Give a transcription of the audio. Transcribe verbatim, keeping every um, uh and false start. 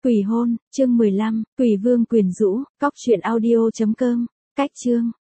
Quỷ hôn, chương mười lăm, Quỷ vương quyến rũ, cóc truyện audio chấm com, cách chương.